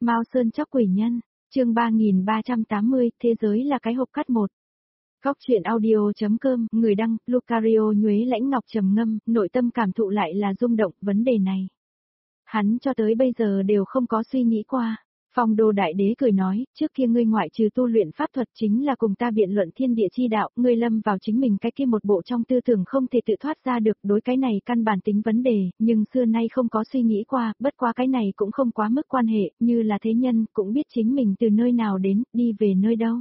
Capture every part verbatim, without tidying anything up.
Mao Sơn chóc quỷ nhân, chương ba nghìn ba trăm tám mươi, thế giới là cái hộp cắt một. Góc truyện audio.com, người đăng, Lucario Nhuế Lãnh Ngọc trầm ngâm, nội tâm cảm thụ lại là rung động, vấn đề này. Hắn cho tới bây giờ đều không có suy nghĩ qua. Phong Đô Đại Đế cười nói, trước kia ngươi ngoại trừ tu luyện pháp thuật chính là cùng ta biện luận thiên địa chi đạo, ngươi lâm vào chính mình cái kia một bộ trong tư tưởng không thể tự thoát ra được, đối cái này căn bản tính vấn đề, nhưng xưa nay không có suy nghĩ qua, bất quá cái này cũng không quá mức quan hệ, như là thế nhân, cũng biết chính mình từ nơi nào đến, đi về nơi đâu.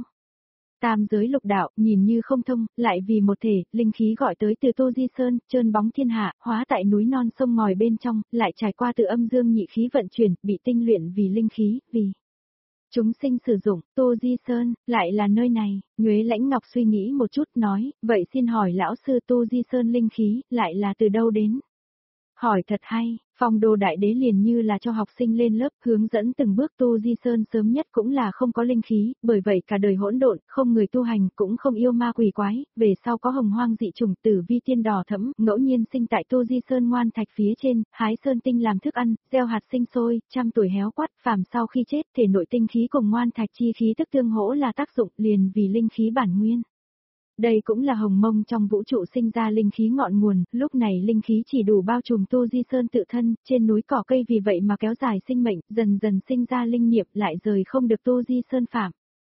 Tam giới lục đạo, nhìn như không thông, lại vì một thể, linh khí gọi tới từ Tô Di Sơn, trơn bóng thiên hạ, hóa tại núi non sông ngòi bên trong, lại trải qua từ âm dương nhị khí vận chuyển, bị tinh luyện vì linh khí, vì chúng sinh sử dụng, Tô Di Sơn, lại là nơi này. Nhuế Lãnh Ngọc suy nghĩ một chút nói, vậy xin hỏi lão sư Tô Di Sơn linh khí, lại là từ đâu đến? Hỏi thật hay, Phong Đô Đại Đế liền như là cho học sinh lên lớp hướng dẫn từng bước. Tô Di Sơn sớm nhất cũng là không có linh khí, bởi vậy cả đời hỗn độn, không người tu hành, cũng không yêu ma quỷ quái, về sau có hồng hoang dị chủng tử vi tiên đỏ thẫm, ngẫu nhiên sinh tại Tô Di Sơn ngoan thạch phía trên, hái sơn tinh làm thức ăn, gieo hạt sinh sôi, trăm tuổi héo quắt, phàm sau khi chết, thể nội tinh khí cùng ngoan thạch chi khí tức tương hỗ là tác dụng, liền vì linh khí bản nguyên. Đây cũng là hồng mông trong vũ trụ sinh ra linh khí ngọn nguồn, lúc này linh khí chỉ đủ bao trùm Tô Di Sơn tự thân, trên núi cỏ cây vì vậy mà kéo dài sinh mệnh, dần dần sinh ra linh niệm lại rời không được Tô Di Sơn phạm.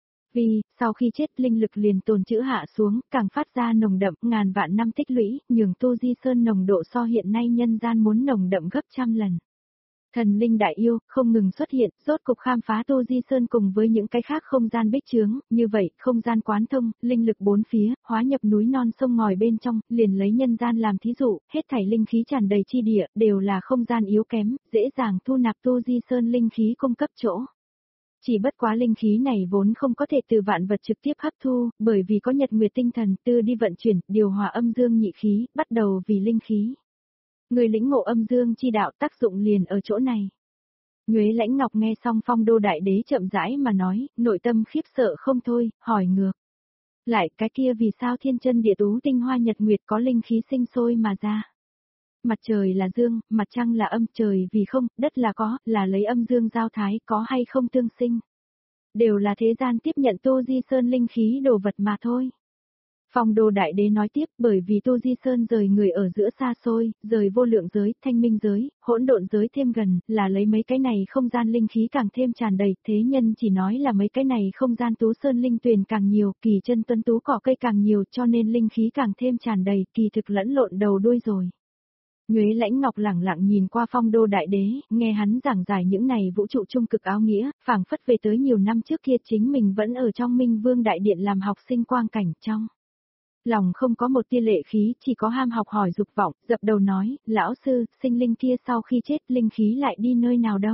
Vì, sau khi chết linh lực liền tồn trữ hạ xuống, càng phát ra nồng đậm, ngàn vạn năm tích lũy, nhường Tô Di Sơn nồng độ so hiện nay nhân gian muốn nồng đậm gấp trăm lần. Thần linh đại yêu, không ngừng xuất hiện, rốt cục khám phá Tô Di Sơn cùng với những cái khác không gian bích chướng, như vậy, không gian quán thông, linh lực bốn phía, hóa nhập núi non sông ngòi bên trong, liền lấy nhân gian làm thí dụ, hết thảy linh khí tràn đầy chi địa, đều là không gian yếu kém, dễ dàng thu nạp Tô Di Sơn linh khí cung cấp chỗ. Chỉ bất quá linh khí này vốn không có thể từ vạn vật trực tiếp hấp thu, bởi vì có nhật nguyệt tinh thần tư đi vận chuyển, điều hòa âm dương nhị khí, bắt đầu vì linh khí. Người lĩnh ngộ âm dương chi đạo tác dụng liền ở chỗ này. Nhuế Lãnh Ngọc nghe xong Phong Đô Đại Đế chậm rãi mà nói, nội tâm khiếp sợ không thôi, hỏi ngược. Lại cái kia vì sao thiên chân địa tú tinh hoa nhật nguyệt có linh khí sinh sôi mà ra? Mặt trời là dương, mặt trăng là âm, trời vì không, đất là có, là lấy âm dương giao thái, có hay không tương sinh. Đều là thế gian tiếp nhận Tô Di Sơn linh khí đồ vật mà thôi. Phong Đô Đại Đế nói tiếp, bởi vì Tô Di Sơn rời người ở giữa xa xôi, rời vô lượng giới, thanh minh giới, hỗn độn giới thêm gần, là lấy mấy cái này không gian linh khí càng thêm tràn đầy, thế nhân chỉ nói là mấy cái này không gian tú sơn linh tuyền càng nhiều, kỳ chân tuấn tú cỏ cây càng nhiều, cho nên linh khí càng thêm tràn đầy, kỳ thực lẫn lộn đầu đuôi rồi. Nhuế Lãnh Ngọc lẳng lặng nhìn qua Phong Đô Đại Đế, nghe hắn giảng giải những này vũ trụ trung cực áo nghĩa, phảng phất về tới nhiều năm trước kia chính mình vẫn ở trong Minh Vương Đại Điện làm học sinh quang cảnh trong. Lòng không có một tia lệ khí, chỉ có ham học hỏi dục vọng, dập đầu nói, lão sư, sinh linh kia sau khi chết linh khí lại đi nơi nào đâu?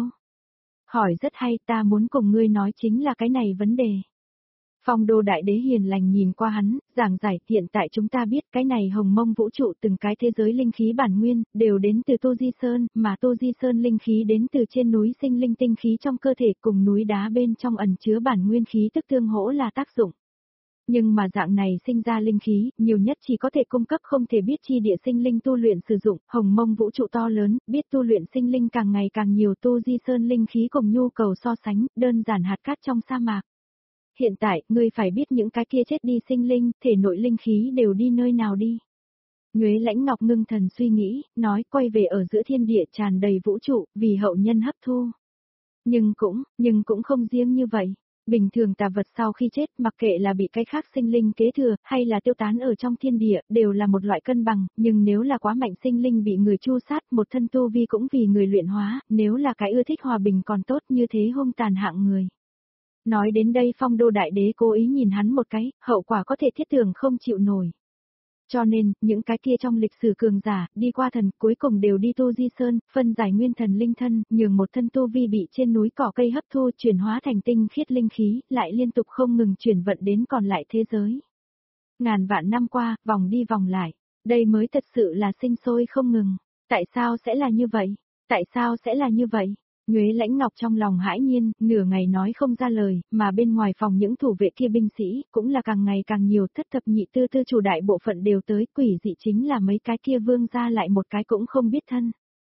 Hỏi rất hay, ta muốn cùng ngươi nói chính là cái này vấn đề. Phong Đô Đại Đế hiền lành nhìn qua hắn, giảng giải hiện tại chúng ta biết cái này hồng mông vũ trụ từng cái thế giới linh khí bản nguyên, đều đến từ Tô Di Sơn, mà Tô Di Sơn linh khí đến từ trên núi sinh linh tinh khí trong cơ thể cùng núi đá bên trong ẩn chứa bản nguyên khí tức tương hỗ là tác dụng. Nhưng mà dạng này sinh ra linh khí, nhiều nhất chỉ có thể cung cấp không thể biết chi địa sinh linh tu luyện sử dụng, hồng mông vũ trụ to lớn, biết tu luyện sinh linh càng ngày càng nhiều. Tô Di Sơn linh khí cùng nhu cầu so sánh, đơn giản hạt cát trong sa mạc. Hiện tại, ngươi phải biết những cái kia chết đi sinh linh, thể nội linh khí đều đi nơi nào đi. Nhuế Lãnh Ngọc ngưng thần suy nghĩ, nói quay về ở giữa thiên địa tràn đầy vũ trụ, vì hậu nhân hấp thu. Nhưng cũng, nhưng cũng không riêng như vậy. Bình thường tà vật sau khi chết, mặc kệ là bị cái khác sinh linh kế thừa, hay là tiêu tán ở trong thiên địa, đều là một loại cân bằng, nhưng nếu là quá mạnh sinh linh bị người chu sát, một thân tu vi cũng vì người luyện hóa, nếu là cái ưa thích hòa bình còn tốt như thế hung tàn hạng người. Nói đến đây Phong Đô Đại Đế cố ý nhìn hắn một cái, hậu quả có thể thiết tưởng không chịu nổi. Cho nên, những cái kia trong lịch sử cường giả, đi qua thần, cuối cùng đều đi Tô Di Sơn, phân giải nguyên thần linh thân, nhường một thân tu vi bị trên núi cỏ cây hấp thu chuyển hóa thành tinh khiết linh khí, lại liên tục không ngừng chuyển vận đến còn lại thế giới. Ngàn vạn năm qua, vòng đi vòng lại, đây mới thật sự là sinh sôi không ngừng. Tại sao sẽ là như vậy? Tại sao sẽ là như vậy? Nhuế Lãnh Ngọc trong lòng hãi nhiên, nửa ngày nói không ra lời, mà bên ngoài phòng những thủ vệ kia binh sĩ, cũng là càng ngày càng nhiều, thất thập nhị tư tư chủ đại bộ phận đều tới, quỷ dị chính là mấy cái kia vương ra lại một cái cũng không biết thân.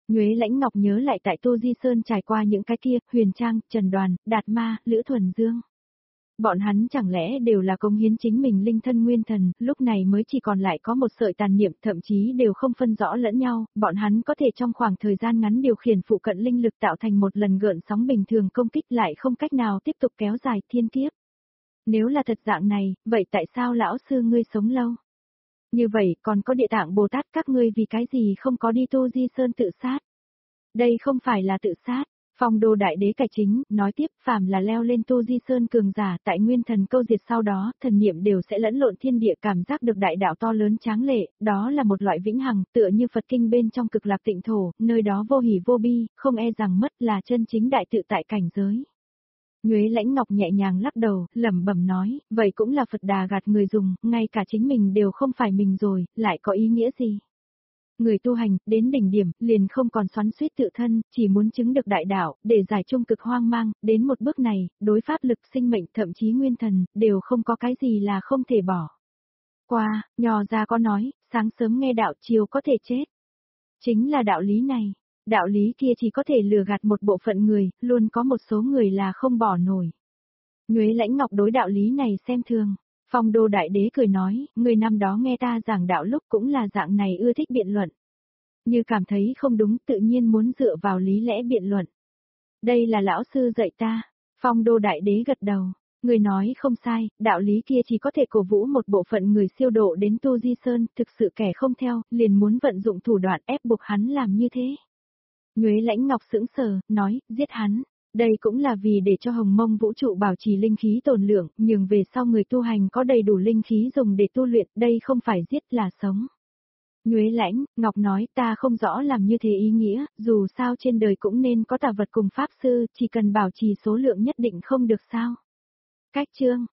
Nhuế Lãnh Ngọc nhớ lại tại Tô Di Sơn trải qua những cái kia, Huyền Trang, Trần Đoàn, Đạt Ma, Lữ Thuần Dương. Bọn hắn chẳng lẽ đều là cống hiến chính mình linh thân nguyên thần, lúc này mới chỉ còn lại có một sợi tàn niệm, thậm chí đều không phân rõ lẫn nhau, bọn hắn có thể trong khoảng thời gian ngắn điều khiển phụ cận linh lực tạo thành một lần gợn sóng bình thường công kích lại không cách nào tiếp tục kéo dài thiên kiếp. Nếu là thật dạng này, vậy tại sao lão sư ngươi sống lâu? Như vậy còn có Địa Tạng Bồ Tát các ngươi vì cái gì không có đi Tô Di Sơn tự sát? Đây không phải là tự sát. Phong Đô Đại Đế cải chính, nói tiếp, phàm là leo lên Tô Di Sơn cường giả tại nguyên thần câu diệt sau đó, thần niệm đều sẽ lẫn lộn thiên địa, cảm giác được đại đạo to lớn tráng lệ, đó là một loại vĩnh hằng, tựa như Phật kinh bên trong Cực Lạc Tịnh Thổ, nơi đó vô hỉ vô bi, không e rằng mất, là chân chính đại tự tại cảnh giới. Nhuế Lãnh Ngọc nhẹ nhàng lắc đầu, lẩm bẩm nói, vậy cũng là Phật đà gạt người dùng, ngay cả chính mình đều không phải mình rồi, lại có ý nghĩa gì? Người tu hành, đến đỉnh điểm, liền không còn xoắn xuýt tự thân, chỉ muốn chứng được đại đạo, để giải trung cực hoang mang, đến một bước này, đối pháp lực sinh mệnh thậm chí nguyên thần, đều không có cái gì là không thể bỏ. Qua, Nho gia có nói, sáng sớm nghe đạo chiều có thể chết. Chính là đạo lý này, đạo lý kia chỉ có thể lừa gạt một bộ phận người, luôn có một số người là không bỏ nổi. Nhuế Lãnh Ngọc đối đạo lý này xem thường. Phong Đô Đại Đế cười nói, người năm đó nghe ta giảng đạo lúc cũng là dạng này ưa thích biện luận. Như cảm thấy không đúng tự nhiên muốn dựa vào lý lẽ biện luận. Đây là lão sư dạy ta. Phong Đô Đại Đế gật đầu. Người nói không sai, đạo lý kia chỉ có thể cổ vũ một bộ phận người siêu độ đến Tô Di Sơn, thực sự kẻ không theo, liền muốn vận dụng thủ đoạn ép buộc hắn làm như thế. Nhuế Lãnh Ngọc sững sờ, nói, giết hắn. Đây cũng là vì để cho hồng mông vũ trụ bảo trì linh khí tồn lượng, nhưng về sau người tu hành có đầy đủ linh khí dùng để tu luyện, đây không phải giết là sống. Nhuế Lãnh, Ngọc nói ta không rõ làm như thế ý nghĩa, dù sao trên đời cũng nên có tà vật cùng pháp sư, chỉ cần bảo trì số lượng nhất định không được sao. Cách chương